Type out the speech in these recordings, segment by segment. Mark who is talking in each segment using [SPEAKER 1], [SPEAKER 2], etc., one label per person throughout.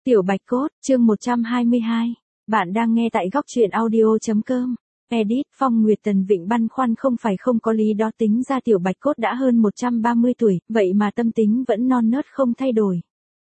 [SPEAKER 1] Tiểu Bạch Cốt, chương 122. Bạn đang nghe tại góc truyện audio.com. Edit, Phong Nguyệt Tần Vịnh băn khoăn không phải không có lý đó, tính ra Tiểu Bạch Cốt đã hơn 130 tuổi, vậy mà tâm tính vẫn non nớt không thay đổi.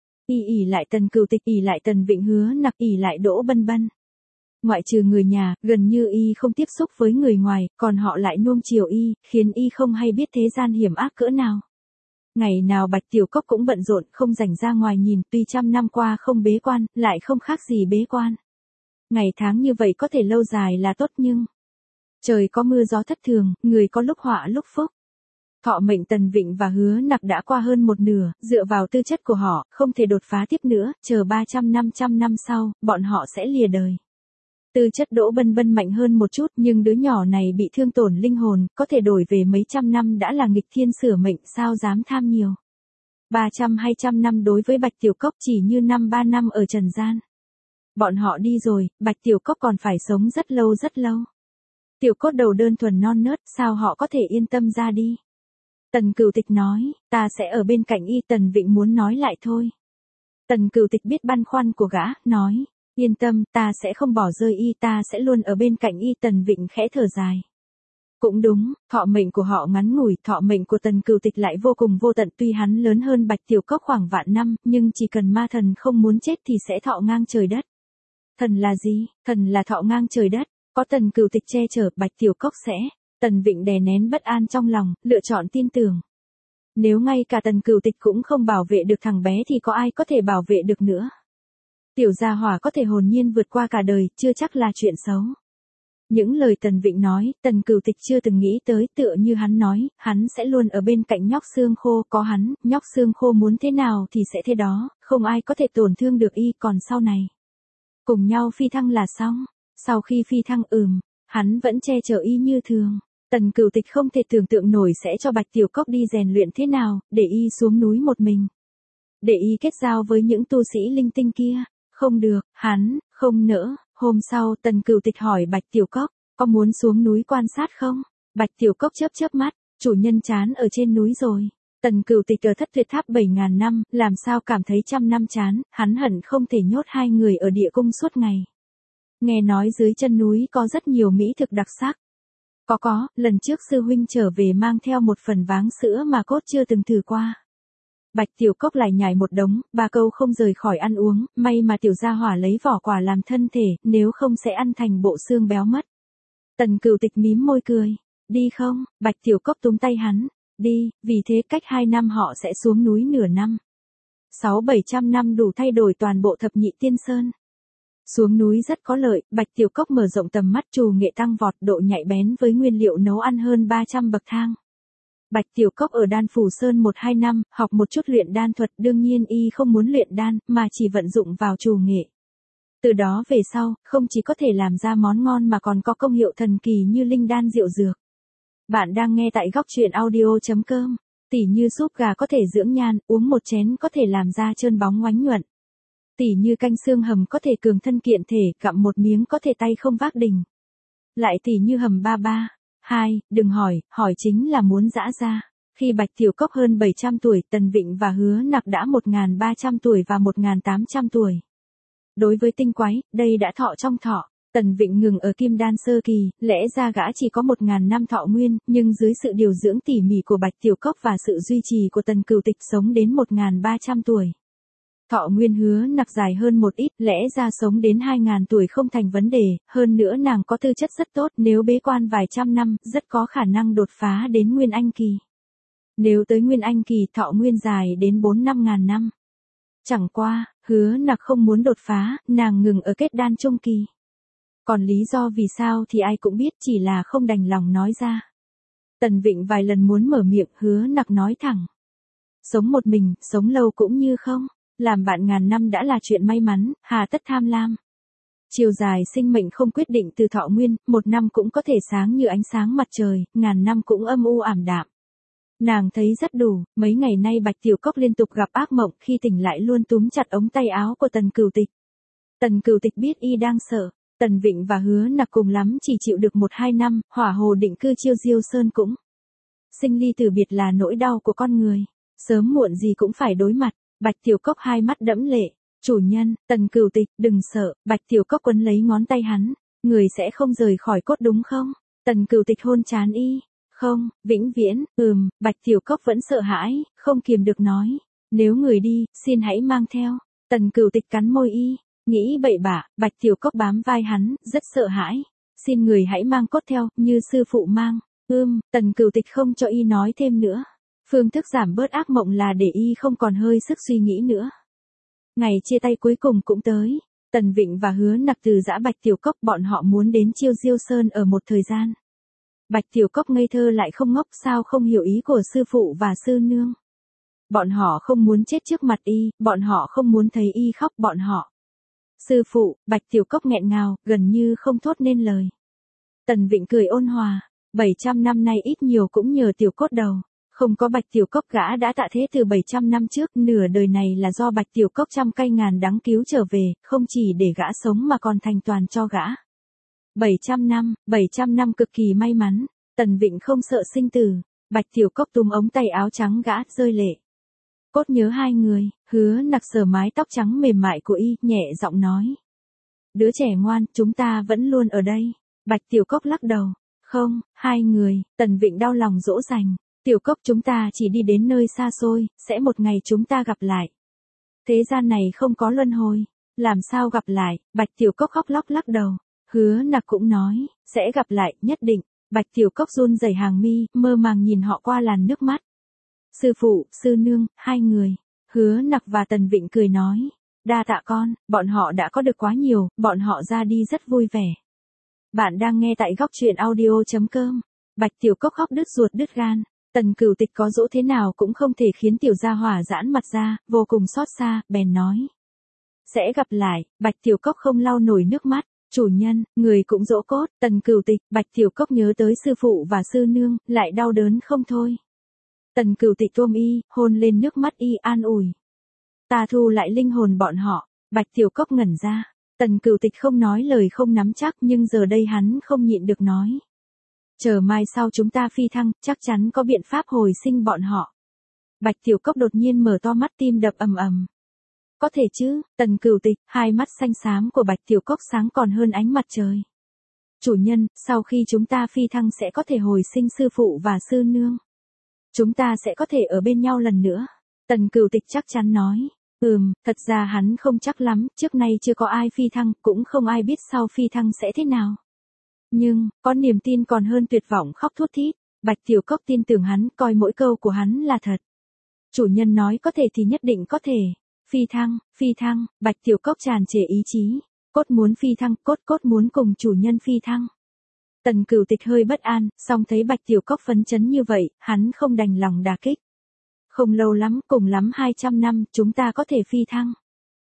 [SPEAKER 1] Ỷ lại Tần Cửu Tịch, ỷ lại Tần Vịnh Hứa Nặc, ỷ lại Đỗ Bân Bân. Ngoại trừ người nhà, gần như y không tiếp xúc với người ngoài, còn họ lại nuông chiều y, khiến y không hay biết thế gian hiểm ác cỡ nào. Ngày nào Bạch Tiểu Cốc cũng bận rộn, không rảnh ra ngoài nhìn, tuy trăm năm qua không bế quan, lại không khác gì bế quan. Ngày tháng như vậy có thể lâu dài là tốt, nhưng trời có mưa gió thất thường, người có lúc họa lúc phúc. Thọ mệnh Tần Vịnh và Hứa Nặc đã qua hơn một nửa, dựa vào tư chất của họ, không thể đột phá tiếp nữa, chờ 300-500 năm sau, bọn họ sẽ lìa đời. Tư chất Đỗ Bân Bân mạnh hơn một chút, nhưng đứa nhỏ này bị thương tổn linh hồn, có thể đổi về mấy trăm năm đã là nghịch thiên sửa mệnh, sao dám tham nhiều. 300-200 năm đối với Bạch Tiểu Cốc chỉ như 3 năm ở trần gian. Bọn họ đi rồi, Bạch Tiểu Cốc còn phải sống rất lâu rất lâu. Tiểu Cốt đầu đơn thuần non nớt, sao họ có thể yên tâm ra đi. Tần Cửu Tịch nói, ta sẽ ở bên cạnh y. Tần Vịnh muốn nói lại thôi. Tần Cửu Tịch biết băn khoăn của gã, nói, yên tâm, ta sẽ không bỏ rơi y, ta sẽ luôn ở bên cạnh y. Tần Vịnh khẽ thở dài. Cũng đúng, thọ mệnh của họ ngắn ngủi, thọ mệnh của Tần Cửu Tịch lại vô cùng vô tận, tuy hắn lớn hơn Bạch Tiểu Cốc khoảng vạn năm, nhưng chỉ cần ma thần không muốn chết thì sẽ thọ ngang trời đất. Thần là gì? Thần là thọ ngang trời đất, có Tần Cửu Tịch che chở, Bạch Tiểu Cốc sẽ. Tần Vịnh đè nén bất an trong lòng, lựa chọn tin tưởng. Nếu ngay cả Tần Cửu Tịch cũng không bảo vệ được thằng bé thì có ai có thể bảo vệ được nữa. Tiểu gia hỏa có thể hồn nhiên vượt qua cả đời, chưa chắc là chuyện xấu. Những lời Tần Vịnh nói, Tần Cửu Tịch chưa từng nghĩ tới, tựa như hắn nói, hắn sẽ luôn ở bên cạnh nhóc xương khô, có hắn, nhóc xương khô muốn thế nào thì sẽ thế đó, không ai có thể tổn thương được y, còn sau này. Cùng nhau phi thăng là xong, sau khi phi thăng hắn vẫn che chở y như thường. Tần Cửu Tịch không thể tưởng tượng nổi sẽ cho Bạch Tiểu Cốc đi rèn luyện thế nào, để y xuống núi một mình. Để y kết giao với những tu sĩ linh tinh kia. Không được, hắn không nỡ. Hôm sau Tần Cửu Tịch hỏi Bạch Tiểu Cốc, có muốn xuống núi quan sát không? Bạch Tiểu Cốc chớp chớp mắt, chủ nhân chán ở trên núi rồi. Tần Cửu Tịch ở Thất Tuyệt Tháp 7.000 năm, làm sao cảm thấy trăm năm chán, hắn hận không thể nhốt hai người ở địa cung suốt ngày. Nghe nói dưới chân núi có rất nhiều mỹ thực đặc sắc. Có, lần trước sư huynh trở về mang theo một phần váng sữa mà cốt chưa từng thử qua. Bạch Tiểu Cốc lại nhảy một đống, 3 câu không rời khỏi ăn uống, may mà tiểu gia hỏa lấy vỏ quả làm thân thể, nếu không sẽ ăn thành bộ xương béo mất. Tần Cửu Tịch mím môi cười, đi không? Bạch Tiểu Cốc túm tay hắn, đi, vì thế cách 2 năm họ sẽ xuống núi nửa năm. 600-700 năm đủ thay đổi toàn bộ Thập Nhị Tiên Sơn. Xuống núi rất có lợi, Bạch Tiểu Cốc mở rộng tầm mắt, trù nghệ tăng vọt, độ nhạy bén với nguyên liệu nấu ăn hơn 300 bậc thang. Bạch Tiểu Cốc ở Đan Phủ Sơn 1-2 năm, học một chút luyện đan thuật, đương nhiên y không muốn luyện đan, mà chỉ vận dụng vào trù nghệ. Từ đó về sau, không chỉ có thể làm ra món ngon mà còn có công hiệu thần kỳ như linh đan diệu dược. Bạn đang nghe tại góc truyện audio.com. Tỉ như súp gà có thể dưỡng nhan, uống một chén có thể làm da trơn bóng ngoánh nhuận. Tỉ như canh xương hầm có thể cường thân kiện thể, gặm một miếng có thể tay không vác đình. Lại tỉ như hầm 332, đừng hỏi chính là muốn giã ra. Khi Bạch Tiểu Cốc hơn 700 tuổi, Tần Vịnh và Hứa Nặc đã 1.300 tuổi và 1.800 tuổi. Đối với tinh quái, đây đã thọ trong thọ. Tần Vịnh ngừng ở Kim Đan sơ kỳ, lẽ ra gã chỉ có 1.000 năm thọ nguyên, nhưng dưới sự điều dưỡng tỉ mỉ của Bạch Tiểu Cốc và sự duy trì của Tần Cửu Tịch sống đến 1.300 tuổi. Thọ nguyên Hứa Nặc dài hơn một ít, lẽ ra sống đến 2.000 tuổi không thành vấn đề, hơn nữa nàng có tư chất rất tốt, nếu bế quan vài trăm năm, rất có khả năng đột phá đến Nguyên Anh kỳ. Nếu tới Nguyên Anh kỳ, thọ nguyên dài đến 4-5 ngàn năm. Chẳng qua, Hứa Nặc không muốn đột phá, nàng ngừng ở kết đan trung kỳ. Còn lý do vì sao thì ai cũng biết, chỉ là không đành lòng nói ra. Tần Vịnh vài lần muốn mở miệng, Hứa Nặc nói thẳng. Sống một mình, sống lâu cũng như không. Làm bạn ngàn năm đã là chuyện may mắn, hà tất tham lam. Chiều dài sinh mệnh không quyết định từ thọ nguyên, 1 năm cũng có thể sáng như ánh sáng mặt trời, ngàn năm cũng âm u ảm đạm. Nàng thấy rất đủ, mấy ngày nay Bạch Tiểu Cốc liên tục gặp ác mộng, khi tỉnh lại luôn túm chặt ống tay áo của Tần Cửu Tịch. Tần Cửu Tịch biết y đang sợ, Tần Vịnh và Hứa Nặc cùng lắm chỉ chịu được 1-2 năm, hỏa hồ định cư Chiêu Diêu Sơn cũng. Sinh ly từ biệt là nỗi đau của con người, sớm muộn gì cũng phải đối mặt. Bạch Tiểu Cốc hai mắt đẫm lệ, Chủ nhân, Tần Cửu Tịch, đừng sợ, Bạch Tiểu Cốc quấn lấy ngón tay hắn, người sẽ không rời khỏi cốt đúng không? Tần Cửu Tịch hôn trán y. Không, vĩnh viễn, Bạch Tiểu Cốc vẫn sợ hãi, không kiềm được nói. Nếu người đi, xin hãy mang theo. Tần Cửu Tịch cắn môi y, nghĩ bậy bạ, Bạch Tiểu Cốc bám vai hắn, rất sợ hãi. Xin người hãy mang cốt theo, như sư phụ mang. Tần Cửu Tịch không cho y nói thêm nữa. Phương thức giảm bớt ác mộng là để y không còn hơi sức suy nghĩ nữa. Ngày chia tay cuối cùng cũng tới. Tần Vịnh và Hứa Nặc từ giã Bạch Tiểu Cốc, bọn họ muốn đến Chiêu Diêu Sơn ở một thời gian. Bạch Tiểu Cốc ngây thơ lại không ngốc, sao không hiểu ý của sư phụ và sư nương. Bọn họ không muốn chết trước mặt y, bọn họ không muốn thấy y khóc, bọn họ. Sư phụ, Bạch Tiểu Cốc nghẹn ngào, gần như không thốt nên lời. Tần Vịnh cười ôn hòa, 700 năm nay ít nhiều cũng nhờ Tiểu Cốt đầu. Không có Bạch Tiểu Cốc gã đã tạ thế từ 700 năm trước, nửa đời này là do Bạch Tiểu Cốc trăm cay ngàn đắng cứu trở về, không chỉ để gã sống mà còn thành toàn cho gã. 700 năm cực kỳ may mắn, Tần Vịnh không sợ sinh tử. Bạch Tiểu Cốc túm ống tay áo trắng gã, rơi lệ. Cốt nhớ hai người, Hứa Nặc sờ mái tóc trắng mềm mại của y, nhẹ giọng nói. Đứa trẻ ngoan, chúng ta vẫn luôn ở đây. Bạch Tiểu Cốc lắc đầu. Không, hai người, Tần Vịnh đau lòng dỗ dành. Tiểu Cốc, chúng ta chỉ đi đến nơi xa xôi, sẽ một ngày chúng ta gặp lại. Thế gian này không có luân hồi, làm sao gặp lại? Bạch Tiểu Cốc khóc lóc lắc đầu. Hứa Nặc cũng nói, sẽ gặp lại, nhất định. Bạch Tiểu Cốc run rẩy hàng mi, mơ màng nhìn họ qua làn nước mắt. Sư phụ, sư nương, hai người. Hứa Nặc và Tần Vịnh cười nói. Đa tạ con, bọn họ đã có được quá nhiều, bọn họ ra đi rất vui vẻ. Bạn đang nghe tại góc truyện audio.com. Bạch Tiểu Cốc khóc đứt ruột đứt gan. Tần Cửu Tịch có dỗ thế nào cũng không thể khiến tiểu gia hỏa giãn mặt ra, vô cùng xót xa, bèn nói. Sẽ gặp lại. Bạch Tiểu Cốc không lau nổi nước mắt. Chủ nhân, người cũng dỗ cốt. Tần Cửu Tịch, Bạch Tiểu Cốc nhớ tới sư phụ và sư nương, lại đau đớn không thôi. Tần Cửu Tịch ôm y, hôn lên nước mắt y, an ủi. Ta thu lại linh hồn bọn họ. Bạch Tiểu Cốc ngẩn ra. Tần Cửu Tịch không nói lời không nắm chắc, nhưng giờ đây hắn không nhịn được nói. Chờ mai sau chúng ta phi thăng, chắc chắn có biện pháp hồi sinh bọn họ. Bạch Tiểu Cốc đột nhiên mở to mắt, tim đập ầm ầm. Có thể chứ? Tần Cửu Tịch, hai mắt xanh xám của Bạch Tiểu Cốc sáng còn hơn ánh mặt trời. Chủ nhân, sau khi chúng ta phi thăng sẽ có thể hồi sinh sư phụ và sư nương. Chúng ta sẽ có thể ở bên nhau lần nữa. Tần Cửu Tịch chắc chắn nói. Thật ra hắn không chắc lắm, trước nay chưa có ai phi thăng, cũng không ai biết sau phi thăng sẽ thế nào. Nhưng, có niềm tin còn hơn tuyệt vọng khóc thút thít. Bạch Tiểu Cốc tin tưởng hắn, coi mỗi câu của hắn là thật. Chủ nhân nói có thể thì nhất định có thể. Phi thăng, Bạch Tiểu Cốc tràn trề ý chí. Cốt muốn phi thăng, cốt muốn cùng chủ nhân phi thăng. Tần Cửu Tịch hơi bất an, song thấy Bạch Tiểu Cốc phấn chấn như vậy, hắn không đành lòng đả kích. Không lâu lắm, cùng lắm 200 năm, chúng ta có thể phi thăng.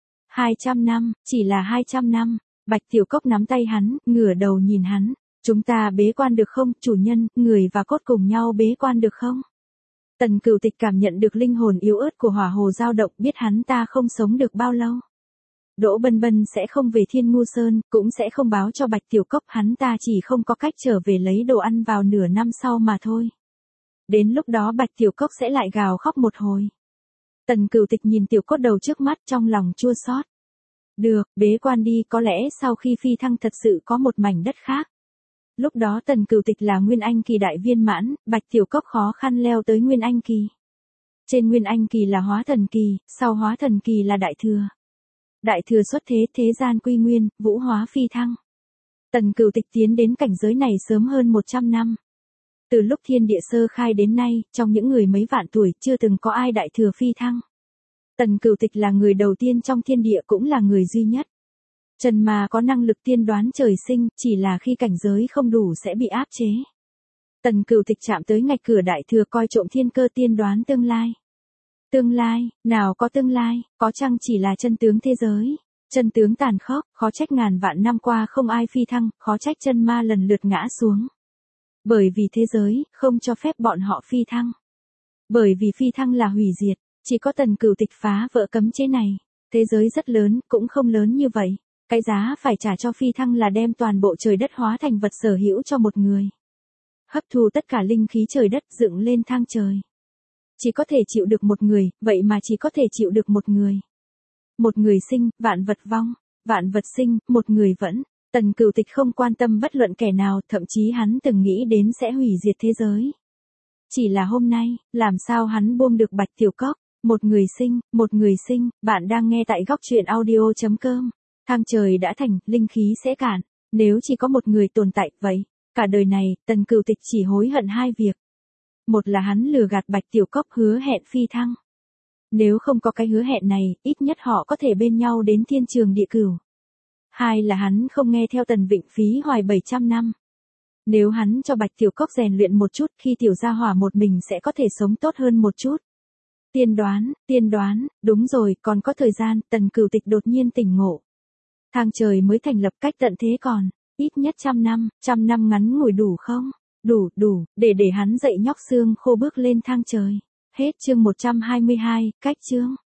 [SPEAKER 1] 200 năm, chỉ là 200 năm. Bạch Tiểu Cốc nắm tay hắn, ngửa đầu nhìn hắn. Chúng ta bế quan được không, chủ nhân, người và cốt cùng nhau bế quan được không? Tần Cửu Tịch cảm nhận được linh hồn yếu ớt của Hỏa Hồ dao động, biết hắn ta không sống được bao lâu. Đỗ Bân Bân sẽ không về Thiên Ngu Sơn, cũng sẽ không báo cho Bạch Tiểu Cốc, hắn ta chỉ không có cách trở về lấy đồ ăn vào nửa năm sau mà thôi. Đến lúc đó Bạch Tiểu Cốc sẽ lại gào khóc một hồi. Tần Cửu Tịch nhìn Tiểu Cốt đầu trước mắt, trong lòng chua xót. Được, bế quan đi, có lẽ sau khi phi thăng thật sự có một mảnh đất khác. Lúc đó Tần Cửu Tịch là Nguyên Anh kỳ đại viên mãn, Bạch Tiểu Cốc khó khăn leo tới Nguyên Anh kỳ. Trên Nguyên Anh kỳ là Hóa Thần kỳ, sau Hóa Thần kỳ là Đại Thừa. Đại Thừa xuất thế, thế gian quy nguyên, vũ hóa phi thăng. Tần Cửu Tịch tiến đến cảnh giới này sớm hơn 100 năm. Từ lúc thiên địa sơ khai đến nay, trong những người mấy vạn tuổi, chưa từng có ai Đại Thừa phi thăng. Tần Cửu Tịch là người đầu tiên trong thiên địa, cũng là người duy nhất. Trần mà có năng lực tiên đoán trời sinh, chỉ là khi cảnh giới không đủ sẽ bị áp chế. Tần Cửu Tịch chạm tới ngạch cửa Đại Thừa, coi trộm thiên cơ, tiên đoán tương lai. Tương lai, nào có tương lai, có chăng chỉ là chân tướng thế giới. Chân tướng tàn khốc, khó trách ngàn vạn năm qua không ai phi thăng, khó trách chân ma lần lượt ngã xuống. Bởi vì thế giới, không cho phép bọn họ phi thăng. Bởi vì phi thăng là hủy diệt, chỉ có Tần Cửu Tịch phá vỡ cấm chế này. Thế giới rất lớn, cũng không lớn như vậy. Cái giá phải trả cho phi thăng là đem toàn bộ trời đất hóa thành vật sở hữu cho một người. Hấp thu tất cả linh khí trời đất, dựng lên thang trời. Chỉ có thể chịu được một người, vậy mà chỉ có thể chịu được một người. một người sinh, vạn vật vong, vạn vật sinh, một người vẫn. Tần Cửu Tịch không quan tâm bất luận kẻ nào, thậm chí hắn từng nghĩ đến sẽ hủy diệt thế giới. Chỉ là hôm nay, làm sao hắn buông được Bạch Tiểu Cốc, một người sinh, bạn đang nghe tại góc truyện audio.com. Thang trời đã thành, linh khí sẽ cạn, nếu chỉ có một người tồn tại, vậy, cả đời này, Tần Cửu Tịch chỉ hối hận hai việc. Một là hắn lừa gạt Bạch Tiểu Cốc hứa hẹn phi thăng. Nếu không có cái hứa hẹn này, ít nhất họ có thể bên nhau đến thiên trường địa cửu. Hai là hắn không nghe theo Tần Vịnh phí hoài 700 năm. Nếu hắn cho Bạch Tiểu Cốc rèn luyện một chút, khi tiểu gia hỏa một mình sẽ có thể sống tốt hơn một chút. Tiên đoán, đúng rồi, còn có thời gian, Tần Cửu Tịch đột nhiên tỉnh ngộ. Thang trời mới thành lập cách tận thế còn, ít nhất 100 năm ngắn ngủi đủ không? Đủ, để hắn dậy nhóc xương khô bước lên thang trời. Hết chương 122, cách chương.